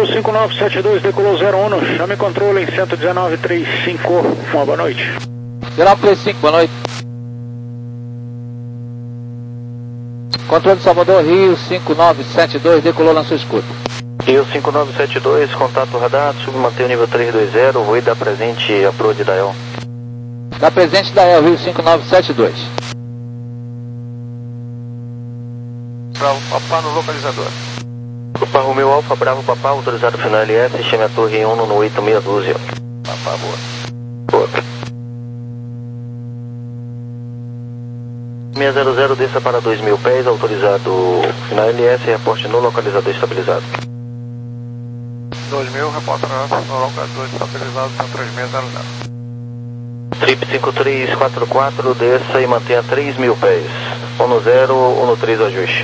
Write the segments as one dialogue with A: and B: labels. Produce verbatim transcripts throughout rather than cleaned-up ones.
A: cinco nove sete dois, decolou zero um, chame controle em cento e dezenove trinta e cinco, uma boa noite.
B: dezenove trinta e cinco, boa noite. Controle de Salvador, Rio cinco nove sete dois, decolou na sua escuta.
C: Rio cinco nove sete dois, contato radar, submantém o nível trezentos e vinte, vou dar presente a Pro de Dael.
B: Dá presente Dael, Rio cinco nove sete dois.
D: Bravo Papá no localizador.
C: Opa, Romeu Alfa, Bravo Papá, autorizado final L S, chame a torre um no oito meia dúzia.
D: Papá, boa.
C: Boa. seis zero zero, desça para dois mil pés, autorizado final L S, reporte no localizador estabilizado.
D: dois mil, reporta no localizador estabilizado, são três seis zero zero.
C: Trip cinco três quatro quatro, desça e mantenha três mil pés. um no zero, um no três, ajuste.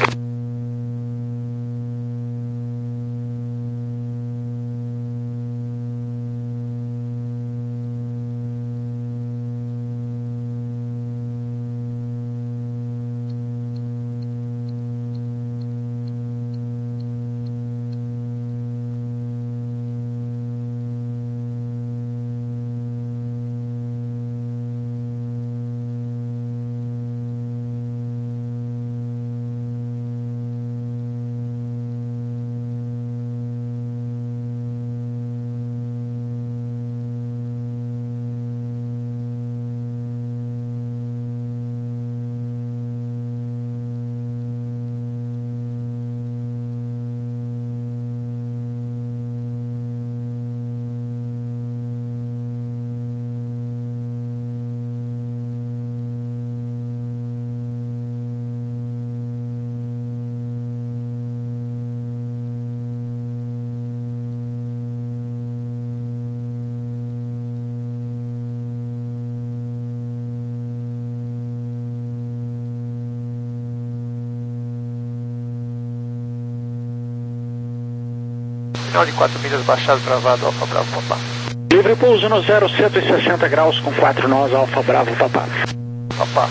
D: Final de quatro milhas baixado, travado, Alfa Bravo Papá.
A: Livre pouso no zero cento e sessenta graus com quatro nós, Alfa Bravo Papá.
D: Papá.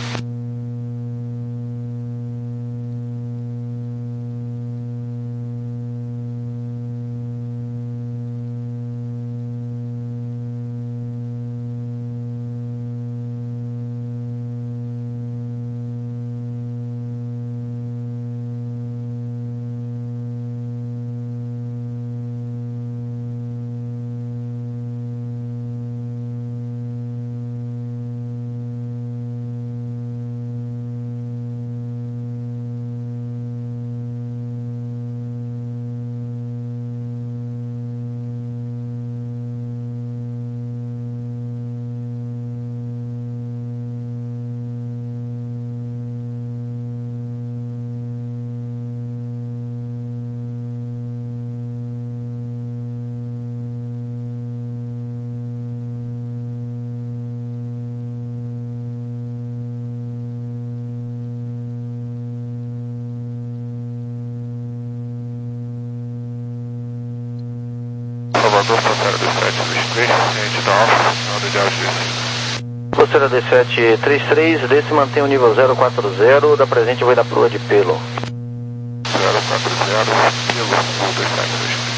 E: Salvador, Fronteira D sete três três, ciente da Alfa, final de ajuste.
C: Fronteira D sete três três, desce e mantém o nível zero quatro zero, da presente vai da proa de pelo.
E: zero quatro zero, pelo, voo D sete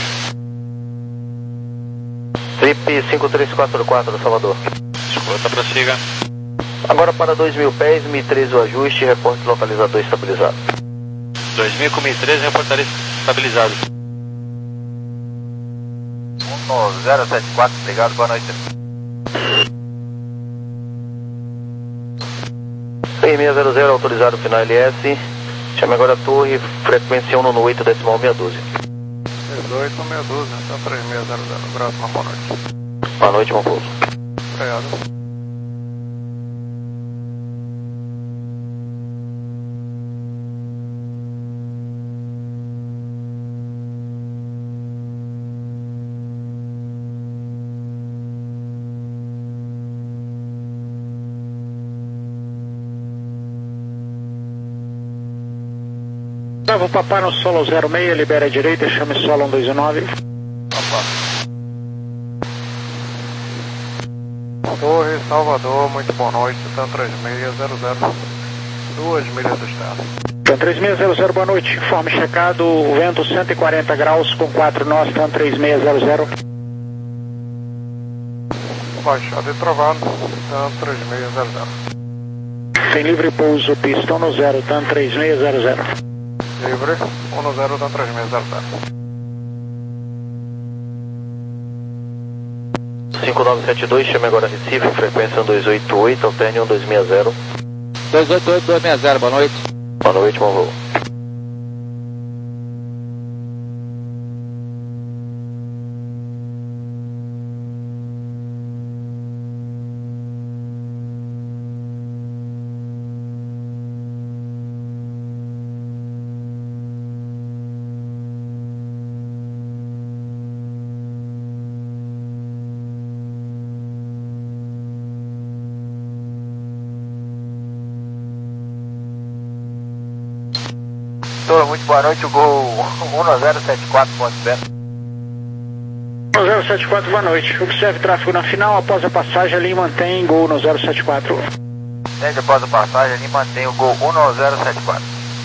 E: três três.
C: Trip cinco três quatro quatro, Salvador.
E: Escuta, prossiga.
C: Agora para dois mil pés, mil e treze o ajuste, reporte localizador estabilizado.
E: dois mil com mil e treze, reportaria estabilizado.
D: um zero sete quatro, obrigado, boa noite.
C: seis seis zero zero, autorizado final L S, chame agora a torre, frequência um no oito, decimal meia dúzia.
D: dezoito, meia dúzia, então três seis zero zero, abraço, uma boa noite.
C: Boa noite, bom pouso.
D: Obrigado.
A: Bravo Papá no solo zero seis, libera a direita, chame solo um dois nove.
D: Papá. Torre, Salvador, muito boa noite, então três seis zero zero, duas milhas do estado.
A: TAM três seis zero zero, boa noite. Informe checado, vento cento e quarenta graus com quatro nós, TAM três seis zero zero.
D: Baixada e travado, TAM três seis zero zero.
A: Tem livre pouso, pistão no zero, TAM três seis zero zero.
D: Livre, um no zero, TAM três seis zero zero.
C: cinco nove sete dois, chame agora Recife, frequência um dois oito oito, alterne um dois seis zero.
B: dois oito oito, dois seis zero, boa noite.
C: Boa noite, bom voo.
B: Muito boa noite, o Gol um zero sete quatro ponto zero.
A: um zero sete quatro, boa noite. Observe tráfego na final, após a passagem ali mantém Gol no zero sete quatro.
B: Entende, após a passagem ali mantém o Gol um zero sete quatro.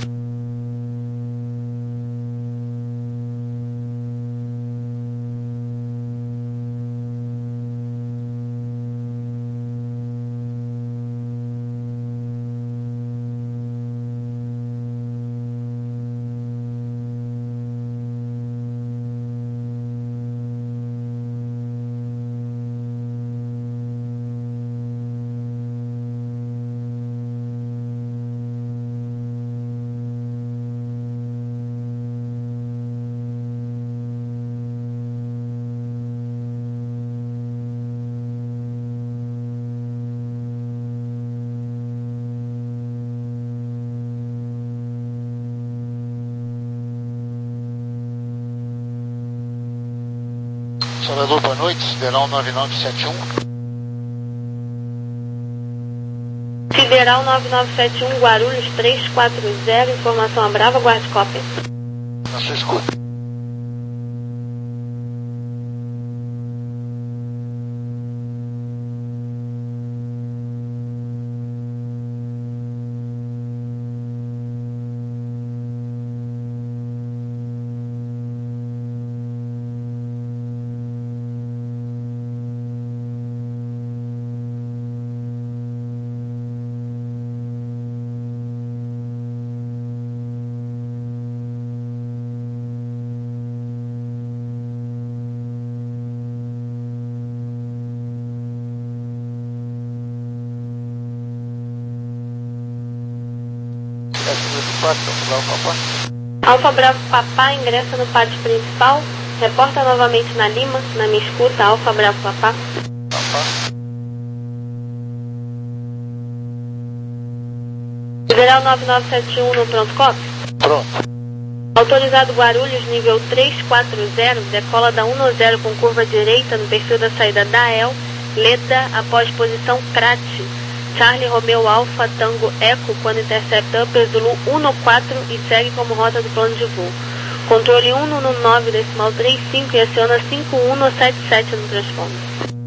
F: Salvador, boa noite, Sideral nove nove sete um.
G: Sideral nove nove sete um, Guarulhos três quatro zero, informação a Brava, guarde cópia.
F: Na sua escuta.
G: Alfa Bravo Papá ingressa no pátio principal. Reporta novamente na Lima, na minha escuta, Alfa Bravo Papá. Sideral nove nove sete um no pronto copy?
F: Pronto.
G: Autorizado Guarulhos, nível três quatro zero, decola da um no zero com curva direita no perfil da saída da E L, Leda, após posição Crate. Charlie Romeo Alfa Tango Eco, quando intercepta Upper Zulu um no quatro e segue como rota do plano de voo. Controle um no nove, decimal trinta e cinco e aciona cinco um no sete sete no transponder.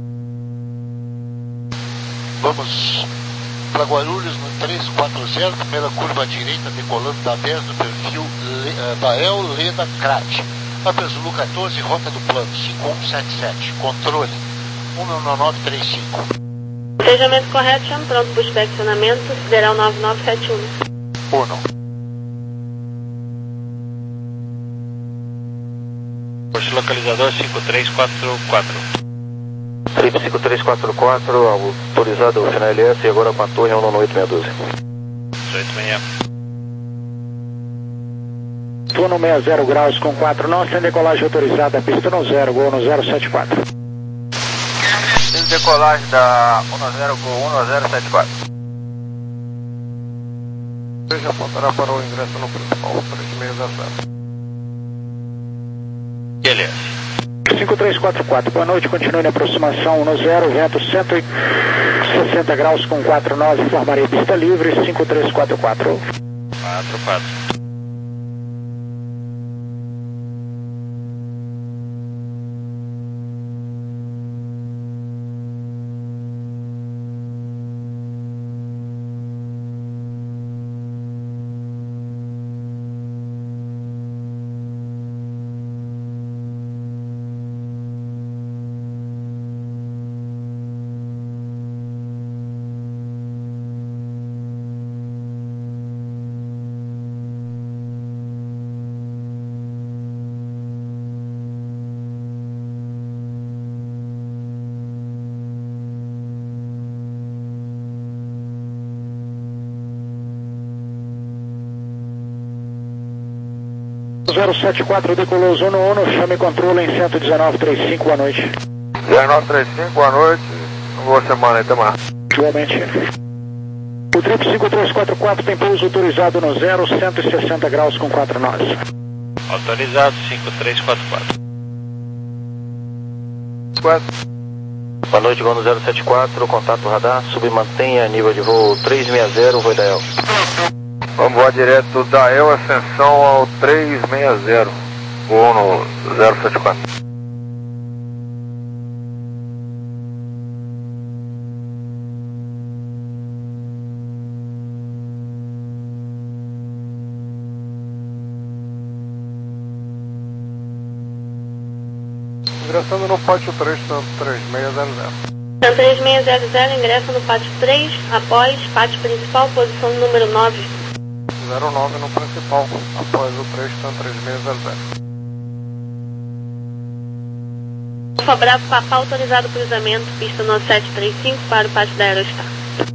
F: Vamos para Guarulhos no três quatro zero, primeira curva à direita, decolando da dez no perfil uh, da E L, Leda, Crate. Upper Zulu quatorze, rota do plano, cinco um sete sete. Controle um no nove três cinco.
G: Planejamento correto, chame pronto para o inspecionamento, Sideral nove nove sete um.
F: Uno.
E: Posto localizador cinco três quatro quatro.
C: Trip cinco três quatro quatro, autorizado final L S e agora com a torre um oito seis doze.
E: oito seis.
A: Turno sessenta graus com quatro nós, tem decolagem autorizada, pista no zero, Gol no zero sete quatro.
B: Decolagem da um zero Gol um zero sete quatro.
D: Seja apontará para o ingresso no principal, três seis zero zero.
E: Beleza.
A: cinco três quatro quatro, boa noite, continue na aproximação no zero, vento cento e sessenta graus com quatro nós, informarei pista livre, cinco três quatro quatro.
E: quatro quatro.
A: zero sete quatro decolou Zona um, chame controle em cento e dezenove trinta e cinco, boa noite.
E: dezenove trinta e cinco, boa noite. Boa semana aí, Tamar.
A: Igualmente. O trip cinco três quatro quatro tem pouso autorizado no zero, cento e sessenta graus com quatro nós.
H: Autorizado cinco três quatro quatro.
C: Boa noite, Gono zero sete quatro, contato radar, submantenha nível de voo trezentos e sessenta, voo Dael.
E: Vamos voar direto da El Ascensão ao trezentos e sessenta, voo no zero sete quatro.
D: Ingressando no pátio três, tanto três seis zero zero.
G: Tanto três seis zero zero, ingressa no pátio três, após pátio principal, posição número nove.
D: zero nove no principal, após o três, tanto três seis zero zero.
G: Alfa Bravo Papá, autorizado cruzamento, pista nove sete três cinco para o pátio da Aerostar.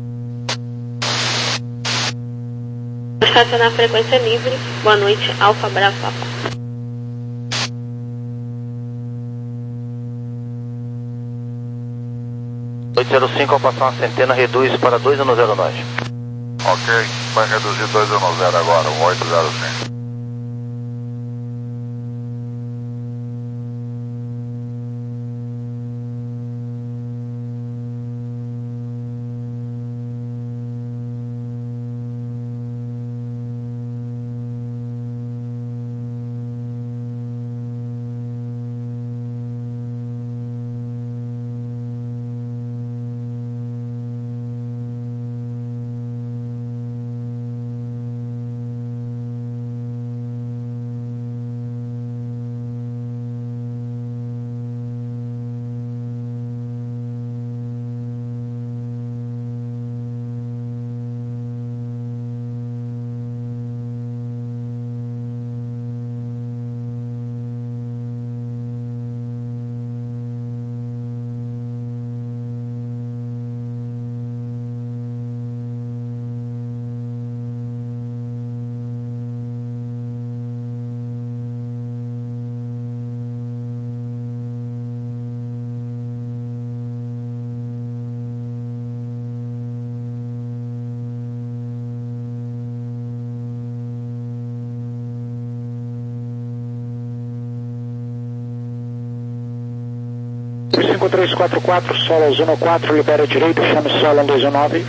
G: Estacionar frequência livre, boa noite, Alfa Bravo Papá.
C: oito zero cinco, ao passar uma centena, reduz para dois anos zero nós.
E: Ok, vai reduzir dois anos zero agora, um oito zero cinco.
A: cinco três quatro quatro, solo Zona quatro, libera direito, chame solo um dois um nove.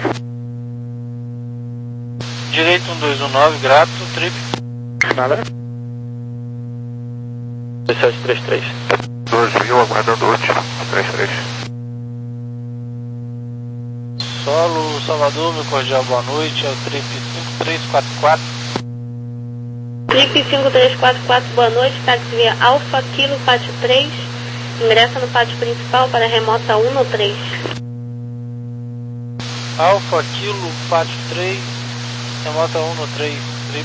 H: Direito um dois um nove, grato, trip.
A: Nada.
C: dois sete três três.
E: dois mil, aguardando último, trinta e três.
H: Solo Salvador, meu cordial boa noite, é o trip cinco três quatro quatro.
G: Trip cinco três quatro quatro, boa noite, táxi via Alfa Kilo Pátio três, ingressa no pátio principal para remota um no três.
H: Alfa Kilo Pátio três, remota um no três, trip.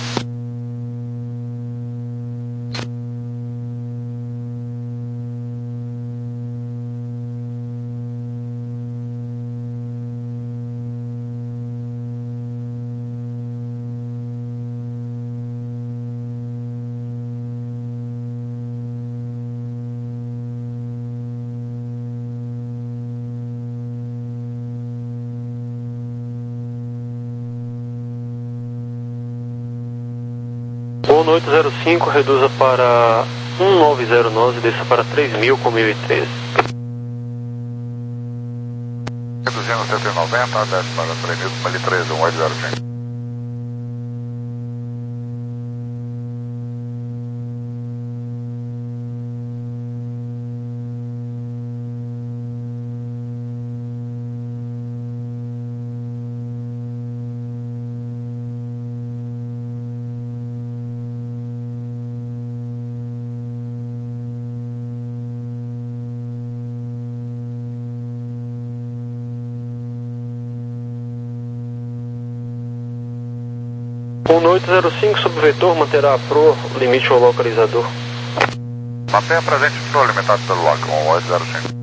C: Boa noite, zero cinco, reduza para um nove zero nove, desça para três mil com mil e treze.
E: Reduzindo cento e noventa, desce para três mil com mil e treze, um oito zero cinco.
C: Boa noite, zero cinco, subvetor, manterá a pro, limite ao localizador.
E: Mantenha presente no alimentado pelo lock, um oito zero cinco.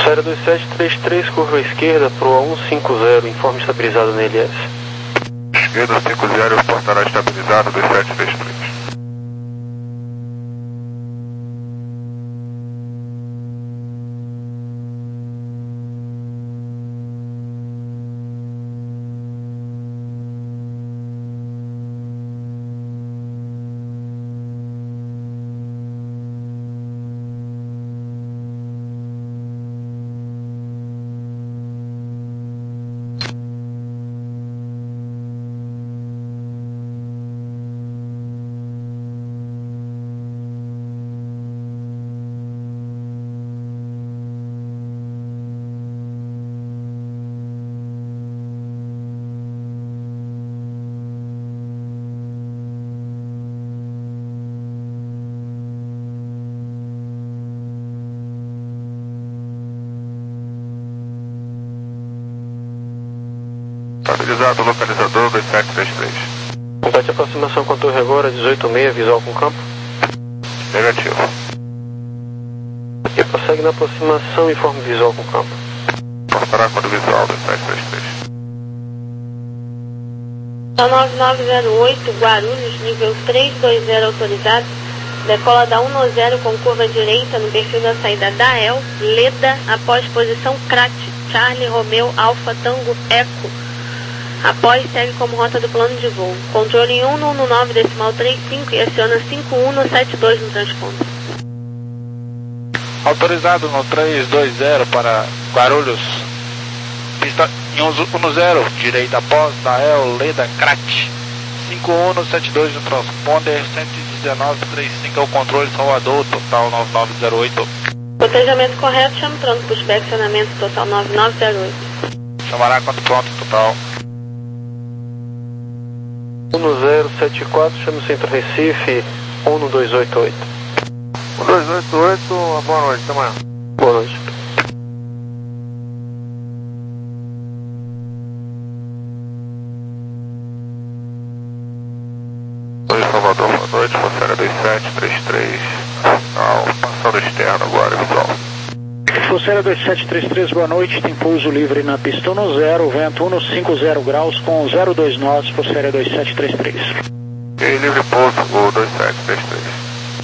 C: Série dois sete três três, curva esquerda, Proa cento e cinquenta, informe estabilizado na L S.
E: Esquerda cinquenta, portará estabilizado dois sete três três. Estabilizado, localizador dois sete três três.
C: Complete aproximação com a torre agora, dezoito seis, visual com campo.
E: Negativo.
C: E prossegue na aproximação, informe visual com campo.
E: Portará com visual dois sete três três.
G: nove nove zero oito, Guarulhos, nível três dois zero autorizado. Decola da cento e dez com curva direita no perfil da saída da E L, Leda, após posição C R A T, Charlie Romeo Alfa Tango Eco. Após, segue como rota do plano de voo. Controle em cento e dezenove decimal trinta e cinco e aciona cinco um sete dois no transponder.
H: Autorizado no três dois zero para Guarulhos. Pista em cento e dez, direita após da E L, Leda, C R A T. cinco um sete dois no transponder, cento e dezenove trinta e cinco é o controle Salvador, total nove nove zero oito.
G: Cotejamento correto, chame pronto, pushback, acionamento total nove nove zero oito.
H: Chamará quando pronto, total.
C: um zero sete quatro, chame o Centro Recife, um dois oito oito.
E: um dois oito oito, boa noite, até amanhã.
C: Boa noite.
E: Oi, Salvador, boa noite, Força dois sete três três. Não, passando externo agora, pessoal.
A: Força dois sete três três, boa noite, tem pouso livre na pista no zero, vento cento e cinquenta graus com zero dois nós, Força dois sete três três.
E: E livre pouso, o dois sete três três.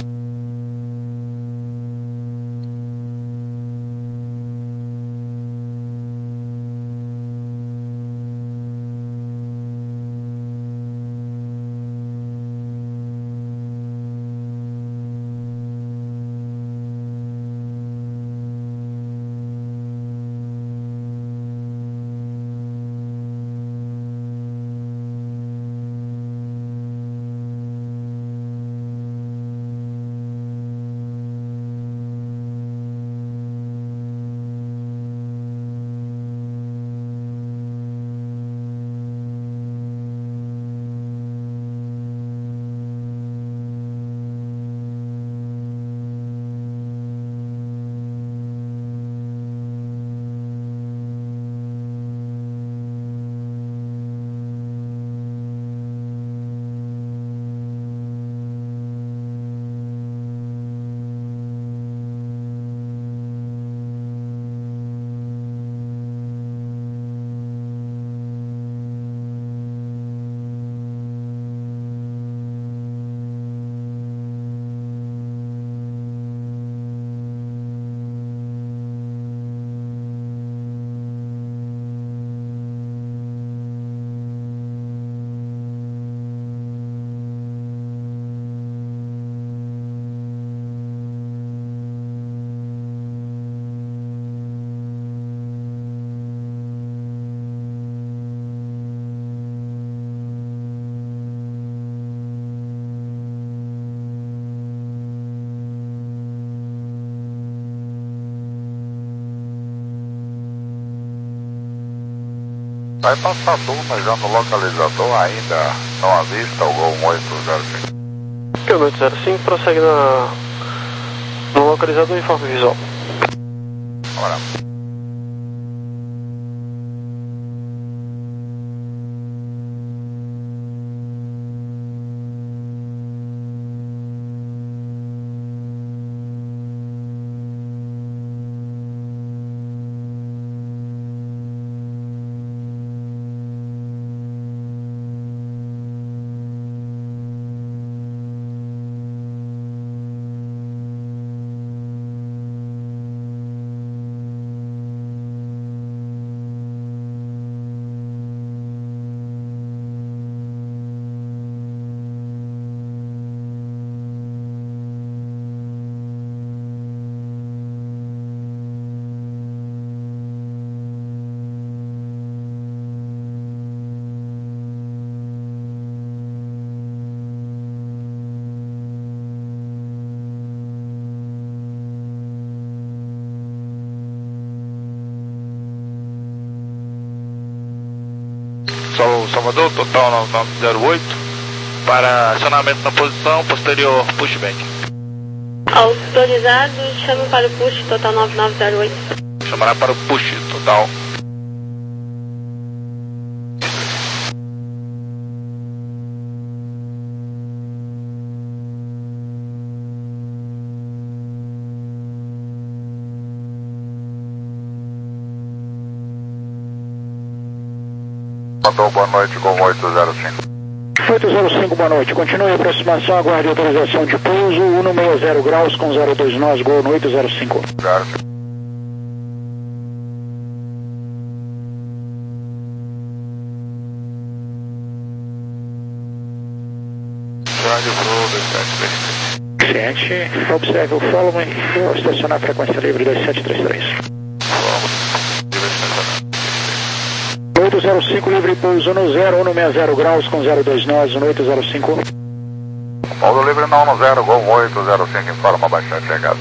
E: Vai passar a turma já no localizador, ainda não avista o Gol oito zero cinco.
C: Gol oito zero cinco, prossegue na, no localizador informe visual.
E: Bora.
H: Solo Salvador, total nove nove zero oito, para acionamento na posição posterior pushback.
G: Autorizado, chame para o push, total nove nove zero oito.
H: Chamará para o push, total.
E: Mandou boa noite com oito zero cinco.
A: oito zero cinco, boa noite. Continue a aproximação, aguarde autorização de pouso, cento e sessenta graus com zero dois nós, gol no oito zero cinco.
E: Claro. Rádio Pro, dois sete três três.
A: sete, observe o following, vou estacionar a frequência livre dois sete três três. oito zero cinco, livre pouso no zero, cento e sessenta graus com zero dois nós, no oito zero cinco.
E: Pouso livre não no zero, gol oito zero cinco, informa baixar chegada.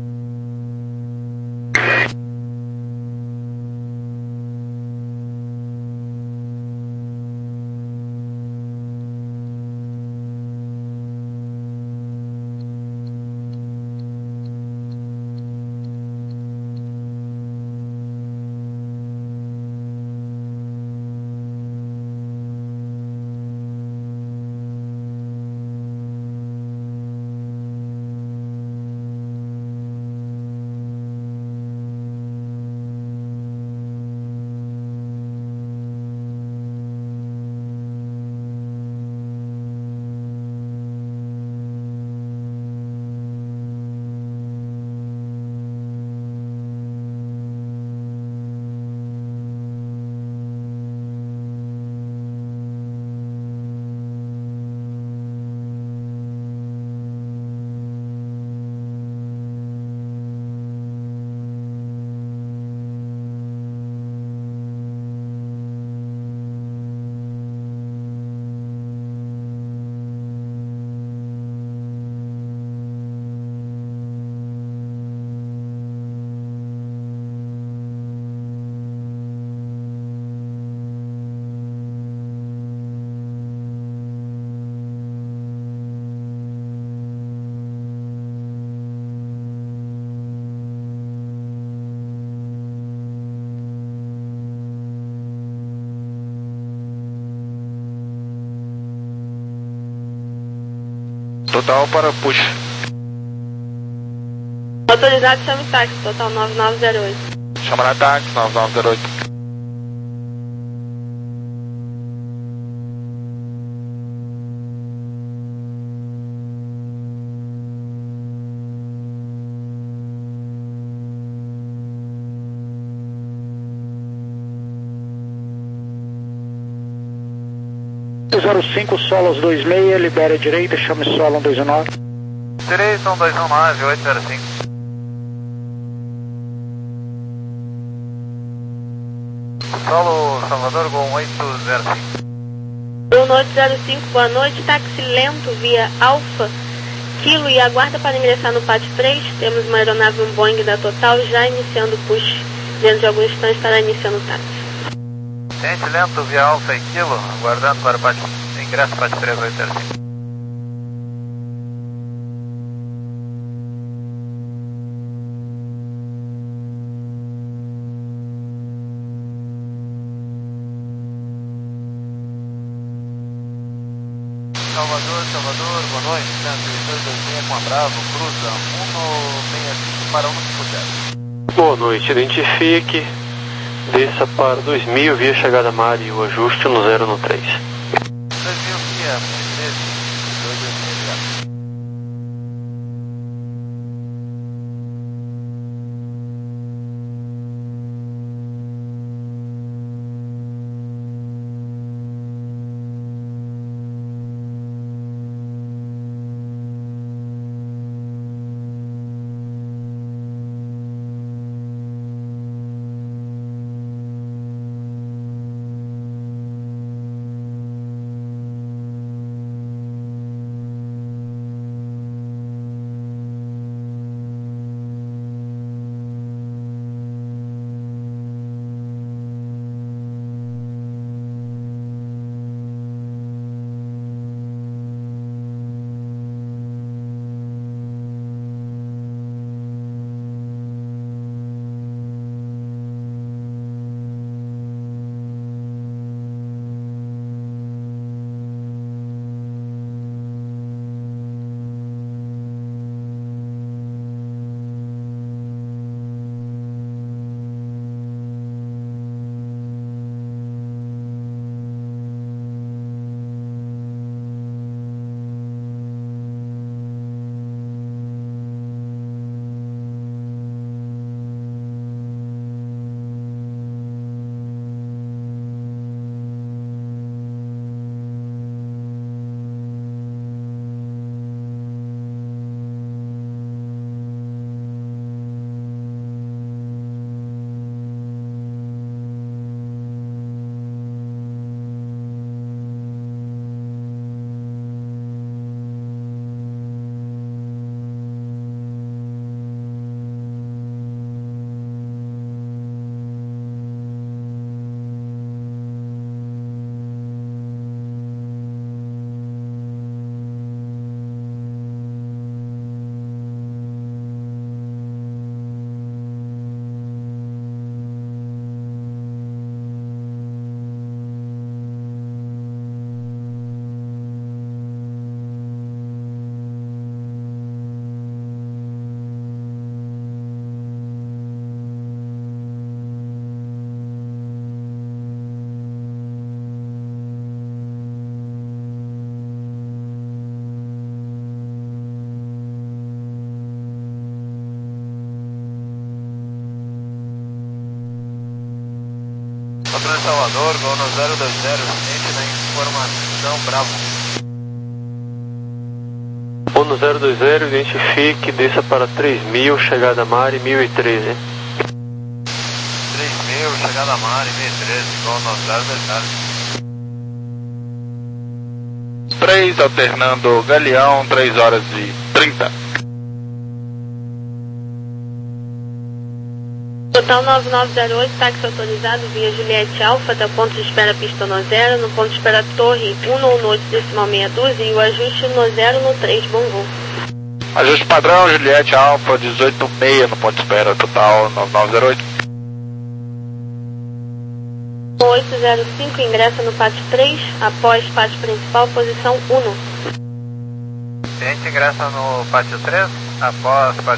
H: Total para push.
G: Autorizado, chame táxi, total nove nove zero oito.
H: Chamará táxi nove nove zero oito.
A: oito zero cinco, Solos dois seis, libere a direita, chame solo um dois nove.
E: Direita um dois um nove, oito zero cinco. Solo Salvador com oito zero cinco.
G: Bruno oito zero cinco, boa noite, táxi lento via Alfa, Kilo e aguarda para ingressar no pátio três. Temos uma aeronave, um Boeing da Total, já iniciando o push. Dentro de alguns instantes estará iniciando o táxi.
E: Tente lento via Alfa e Kilo, aguardando para o pátio, ingresso pátio três oito zero cinco. Salvador, Salvador, boa noite, cento e dois dois seis com a Bravo, cruza um seis cinco para um cinco zero.
I: Boa noite, identifique, desça para dois mil via chegada Mari e o ajuste no zero no três.
E: dois mil via, três dois dois seis. Salvador, gol no zero dois zero, gente na informação, Bravo.
I: Gol no zero dois zero, identifique, desça para três mil, chegada Mari, mil e treze.
E: três mil, chegada Mari, mil e treze, gol no zero dois zero.
H: três, alternando Galeão, três horas e trinta.
G: Total nove nove zero oito, táxi autorizado via Juliette Alfa, até o ponto de espera pista no zero, no ponto de espera Torre um no noite decimal meia dúzia e o ajuste no zero no três, bom voo.
H: Ajuste padrão, Juliette Alfa, dezoito seis no ponto de espera, total nove nove zero oito.
G: oito zero cinco, ingressa no pátio três, após pátio principal, posição um.
E: Gente ingressa no pátio três, após pátio